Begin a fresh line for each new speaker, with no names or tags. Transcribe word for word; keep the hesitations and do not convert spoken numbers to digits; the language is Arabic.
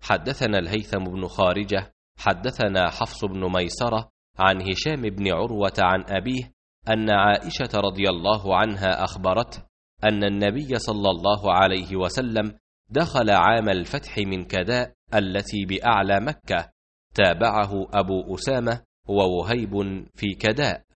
حدثنا الهيثم بن خارجة حدثنا حفص بن ميسرة عن هشام بن عروة عن أبيه أن عائشة رضي الله عنها أخبرته أن النبي صلى الله عليه وسلم دخل عام الفتح من كداء التي بأعلى مكة. تابعه أبو أسامة ووهيب في كداء.